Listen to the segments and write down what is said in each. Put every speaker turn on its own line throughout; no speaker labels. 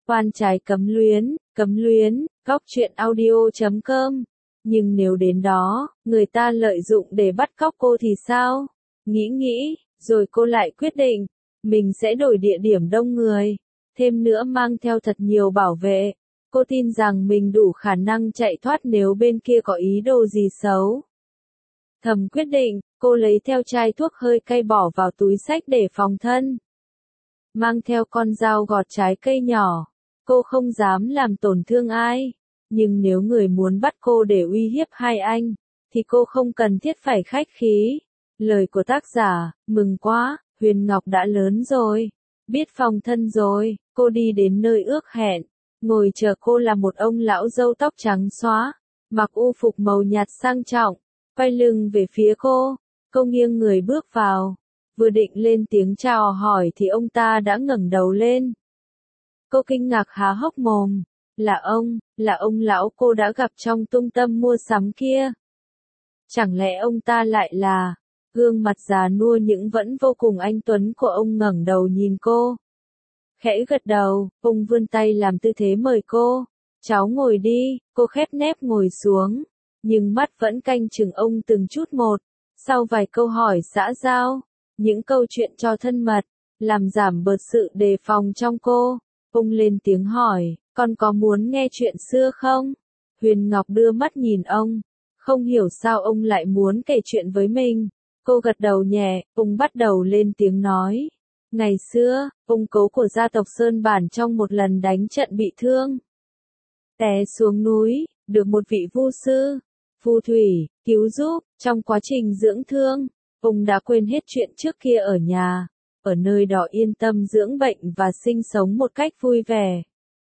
Oan trái cấm luyến, góc truyện audio.com. Nhưng nếu đến đó, người ta lợi dụng để bắt cóc cô thì sao? Nghĩ, rồi cô lại quyết định, mình sẽ đổi địa điểm đông người, thêm nữa mang theo thật nhiều bảo vệ. Cô tin rằng mình đủ khả năng chạy thoát nếu bên kia có ý đồ gì xấu. Thầm quyết định, cô lấy theo chai thuốc hơi cay bỏ vào túi xách để phòng thân. Mang theo con dao gọt trái cây nhỏ. Cô không dám làm tổn thương ai. Nhưng nếu người muốn bắt cô để uy hiếp hai anh, thì cô không cần thiết phải khách khí. Lời của tác giả, mừng quá, Huyền Ngọc đã lớn rồi. Biết phòng thân rồi, cô đi đến nơi ước hẹn. Ngồi chờ cô là một ông lão râu tóc trắng xóa, mặc u phục màu nhạt sang trọng, quay lưng về phía cô. Cô nghiêng người bước vào. Vừa định lên tiếng chào hỏi thì ông ta đã ngẩng đầu lên. Cô kinh ngạc há hốc mồm. Là ông lão cô đã gặp trong trung tâm mua sắm kia. Chẳng lẽ ông ta lại là... Gương mặt già nua nhưng vẫn vô cùng anh tuấn của ông ngẩng đầu nhìn cô. Khẽ gật đầu, ông vươn tay làm tư thế mời cô. Cháu ngồi đi, cô khép nép ngồi xuống. Nhưng mắt vẫn canh chừng ông từng chút một. Sau vài câu hỏi xã giao, những câu chuyện cho thân mật, làm giảm bớt sự đề phòng trong cô. Ông lên tiếng hỏi, con có muốn nghe chuyện xưa không? Huyền Ngọc đưa mắt nhìn ông, không hiểu sao ông lại muốn kể chuyện với mình. Cô gật đầu nhẹ, ông bắt đầu lên tiếng nói. Ngày xưa, ông cố của gia tộc Sơn Bản trong một lần đánh trận bị thương. Té xuống núi, được một vị vu sư, phù thủy, cứu giúp. Trong quá trình dưỡng thương, ông đã quên hết chuyện trước kia ở nhà. Ở nơi đó yên tâm dưỡng bệnh và sinh sống một cách vui vẻ.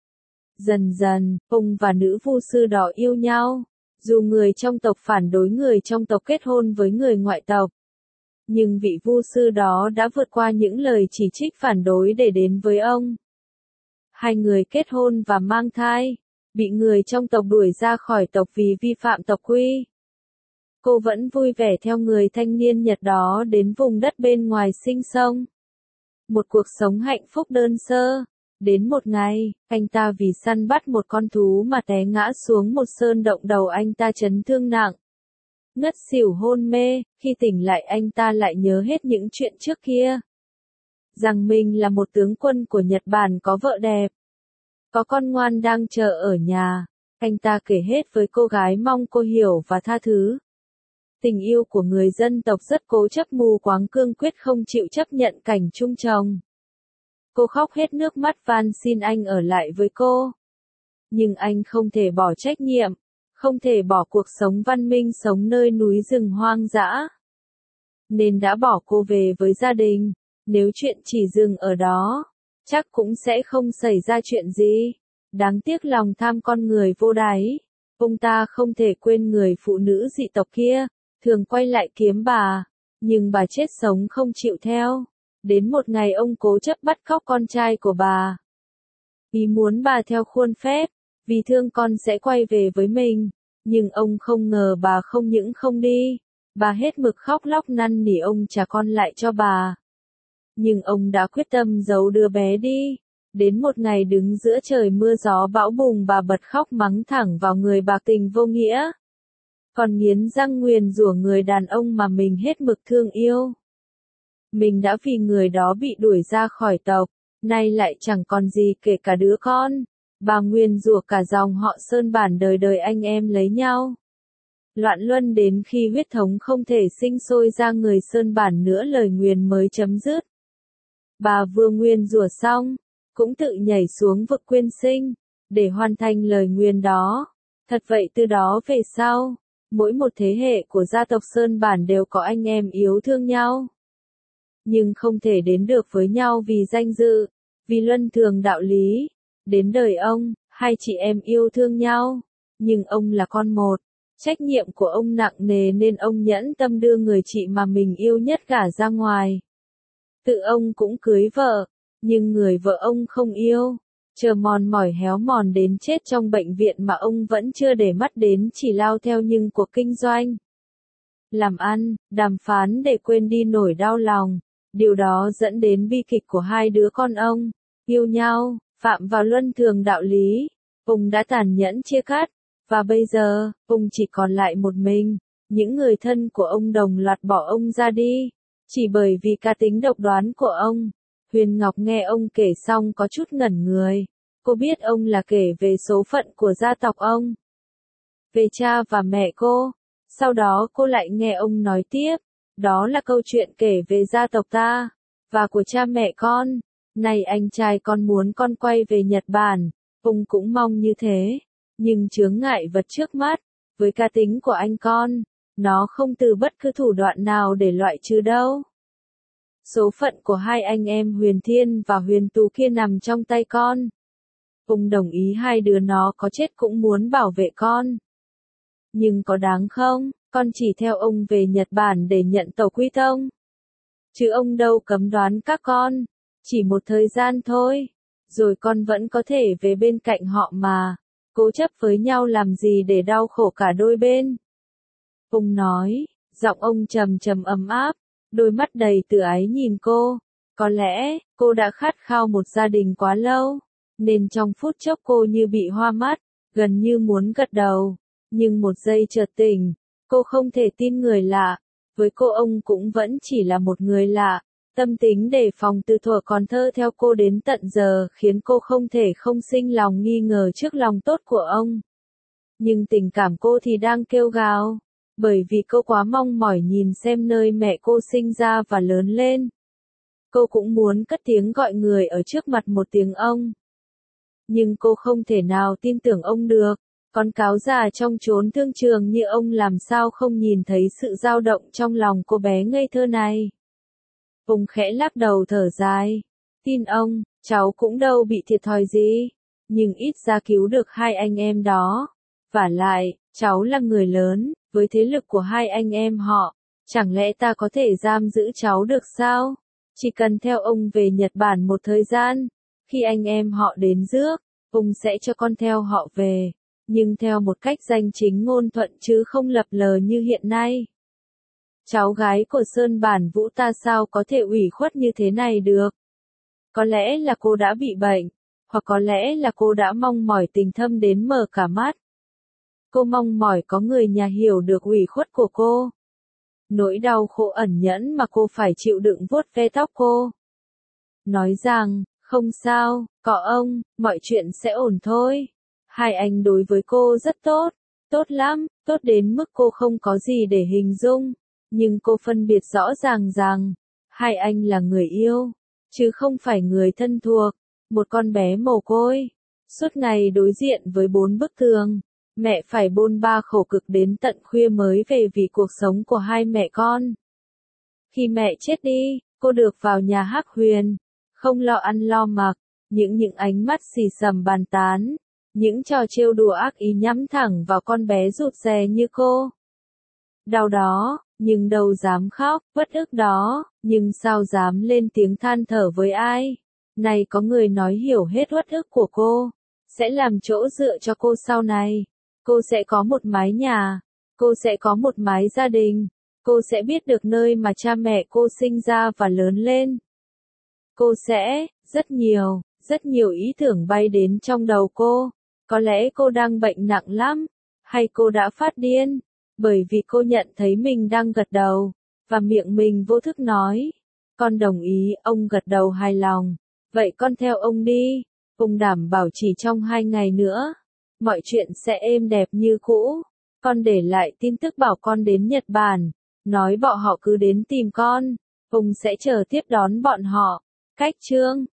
Dần dần, ông và nữ vu sư đó yêu nhau. Dù người trong tộc phản đối người trong tộc kết hôn với người ngoại tộc. Nhưng vị vu sư đó đã vượt qua những lời chỉ trích phản đối để đến với ông. Hai người kết hôn và mang thai, bị người trong tộc đuổi ra khỏi tộc vì vi phạm tộc quy. Cô vẫn vui vẻ theo người thanh niên Nhật đó đến vùng đất bên ngoài sinh sống. Một cuộc sống hạnh phúc đơn sơ. Đến một ngày, anh ta vì săn bắt một con thú mà té ngã xuống một sơn động, đầu anh ta chấn thương nặng. Ngất xỉu hôn mê, khi tỉnh lại anh ta lại nhớ hết những chuyện trước kia. Rằng mình là một tướng quân của Nhật Bản có vợ đẹp. Có con ngoan đang chờ ở nhà. Anh ta kể hết với cô gái mong cô hiểu và tha thứ. Tình yêu của người dân tộc rất cố chấp, mù quáng, cương quyết không chịu chấp nhận cảnh chung chồng. Cô khóc hết nước mắt van xin anh ở lại với cô. Nhưng anh không thể bỏ trách nhiệm, không thể bỏ cuộc sống văn minh sống nơi núi rừng hoang dã. Nên đã bỏ cô về với gia đình. Nếu chuyện chỉ dừng ở đó, chắc cũng sẽ không xảy ra chuyện gì. Đáng tiếc lòng tham con người vô đáy. Ông ta không thể quên người phụ nữ dị tộc kia, thường quay lại kiếm bà. Nhưng bà chết sống không chịu theo. Đến một ngày ông cố chấp bắt cóc con trai của bà. Vì muốn bà theo khuôn phép, vì thương con sẽ quay về với mình. Nhưng ông không ngờ bà không những không đi. Bà hết mực khóc lóc năn nỉ ông trả con lại cho bà. Nhưng ông đã quyết tâm giấu đứa bé đi. Đến một ngày đứng giữa trời mưa gió bão bùng, bà bật khóc mắng thẳng vào người bạc tình vô nghĩa. Còn nghiến răng nguyền rủa người đàn ông mà mình hết mực thương yêu. Mình đã vì người đó bị đuổi ra khỏi tộc, nay lại chẳng còn gì kể cả đứa con. Bà nguyền rủa cả dòng họ Sơn Bản đời đời anh em lấy nhau. Loạn luân đến khi huyết thống không thể sinh sôi ra người Sơn Bản nữa, lời nguyền mới chấm dứt. Bà vừa nguyền rủa xong, cũng tự nhảy xuống vực quyên sinh, để hoàn thành lời nguyền đó. Thật vậy từ đó về sau, mỗi một thế hệ của gia tộc Sơn Bản đều có anh em yêu thương nhau. Nhưng không thể đến được với nhau vì danh dự, vì luân thường đạo lý. Đến đời ông, hai chị em yêu thương nhau, nhưng ông là con một. Trách nhiệm của ông nặng nề nên ông nhẫn tâm đưa người chị mà mình yêu nhất gả ra ngoài. Tự ông cũng cưới vợ, nhưng người vợ ông không yêu. Chờ mòn mỏi héo mòn đến chết trong bệnh viện mà ông vẫn chưa để mắt đến, chỉ lao theo những cuộc kinh doanh. Làm ăn, đàm phán để quên đi nỗi đau lòng. Điều đó dẫn đến bi kịch của hai đứa con ông. Yêu nhau, phạm vào luân thường đạo lý, ông đã tàn nhẫn chia cắt, và bây giờ, ông chỉ còn lại một mình, những người thân của ông đồng loạt bỏ ông ra đi, chỉ bởi vì cá tính độc đoán của ông. Huyền Ngọc nghe ông kể xong có chút ngẩn người, cô biết ông là kể về số phận của gia tộc ông, về cha và mẹ cô, sau đó cô lại nghe ông nói tiếp, đó là câu chuyện kể về gia tộc ta, và của cha mẹ con. Này anh trai con muốn con quay về Nhật Bản, ông cũng mong như thế, nhưng chướng ngại vật trước mắt, với cá tính của anh con, nó không từ bất cứ thủ đoạn nào để loại trừ đâu. Số phận của hai anh em Huyền Thiên và Huyền Tú kia nằm trong tay con. Ông đồng ý hai đứa nó có chết cũng muốn bảo vệ con. Nhưng có đáng không, con chỉ theo ông về Nhật Bản để nhận tàu quy tông. Chứ ông đâu cấm đoán các con, chỉ một thời gian thôi, rồi con vẫn có thể về bên cạnh họ mà, cố chấp với nhau làm gì để đau khổ cả đôi bên. Ông nói, giọng ông trầm trầm ấm áp, đôi mắt đầy từ ái nhìn cô, có lẽ, cô đã khát khao một gia đình quá lâu, nên trong phút chốc cô như bị hoa mắt, gần như muốn gật đầu, nhưng một giây chợt tỉnh, cô không thể tin người lạ, với cô ông cũng vẫn chỉ là một người lạ. Tâm tính đề phòng từ thuở còn thơ theo cô đến tận giờ khiến cô không thể không sinh lòng nghi ngờ trước lòng tốt của ông. Nhưng tình cảm cô thì đang kêu gào, bởi vì cô quá mong mỏi nhìn xem nơi mẹ cô sinh ra và lớn lên. Cô cũng muốn cất tiếng gọi người ở trước mặt một tiếng ông. Nhưng cô không thể nào tin tưởng ông được, con cáo già trong chốn thương trường như ông làm sao không nhìn thấy sự dao động trong lòng cô bé ngây thơ này. Ông khẽ lắc đầu thở dài. Tin ông, cháu cũng đâu bị thiệt thòi gì, nhưng ít ra cứu được hai anh em đó. Vả lại, cháu là người lớn, với thế lực của hai anh em họ, chẳng lẽ ta có thể giam giữ cháu được sao? Chỉ cần theo ông về Nhật Bản một thời gian, khi anh em họ đến rước, ông sẽ cho con theo họ về, nhưng theo một cách danh chính ngôn thuận chứ không lập lờ như hiện nay. Cháu gái của Sơn Bản Vũ ta sao có thể ủy khuất như thế này được? Có lẽ là cô đã bị bệnh, hoặc có lẽ là cô đã mong mỏi tình thâm đến mở cả mắt. Cô mong mỏi có người nhà hiểu được ủy khuất của cô. Nỗi đau khổ ẩn nhẫn mà cô phải chịu đựng vuốt ve tóc cô. Nói rằng, không sao, có ông, mọi chuyện sẽ ổn thôi. Hai anh đối với cô rất tốt, tốt lắm, tốt đến mức cô không có gì để hình dung. Nhưng cô phân biệt rõ ràng rằng, hai anh là người yêu, chứ không phải người thân thuộc, một con bé mồ côi. Suốt ngày đối diện với 4 bức tường, mẹ phải bôn ba khổ cực đến tận khuya mới về vì cuộc sống của hai mẹ con. Khi mẹ chết đi, cô được vào nhà Hắc Huyền, không lo ăn lo mặc, những ánh mắt xì xầm bàn tán, những trò trêu đùa ác ý nhắm thẳng vào con bé rụt rè như cô. Đau đó, nhưng đâu dám khóc, bất ức đó, nhưng sao dám lên tiếng than thở với ai. Này có người nói hiểu hết uất ức của cô, sẽ làm chỗ dựa cho cô sau này. Cô sẽ có một mái nhà, cô sẽ có một mái gia đình, cô sẽ biết được nơi mà cha mẹ cô sinh ra và lớn lên. Cô sẽ, rất nhiều ý tưởng bay đến trong đầu cô. Có lẽ cô đang bệnh nặng lắm, hay cô đã phát điên, bởi vì cô nhận thấy mình đang gật đầu, và miệng mình vô thức nói. Con đồng ý, ông gật đầu hài lòng. Vậy con theo ông đi, ông đảm bảo chỉ trong 2 ngày nữa, mọi chuyện sẽ êm đẹp như cũ. Con để lại tin tức bảo con đến Nhật Bản, nói bọn họ cứ đến tìm con, ông sẽ chờ tiếp đón bọn họ. Cách chương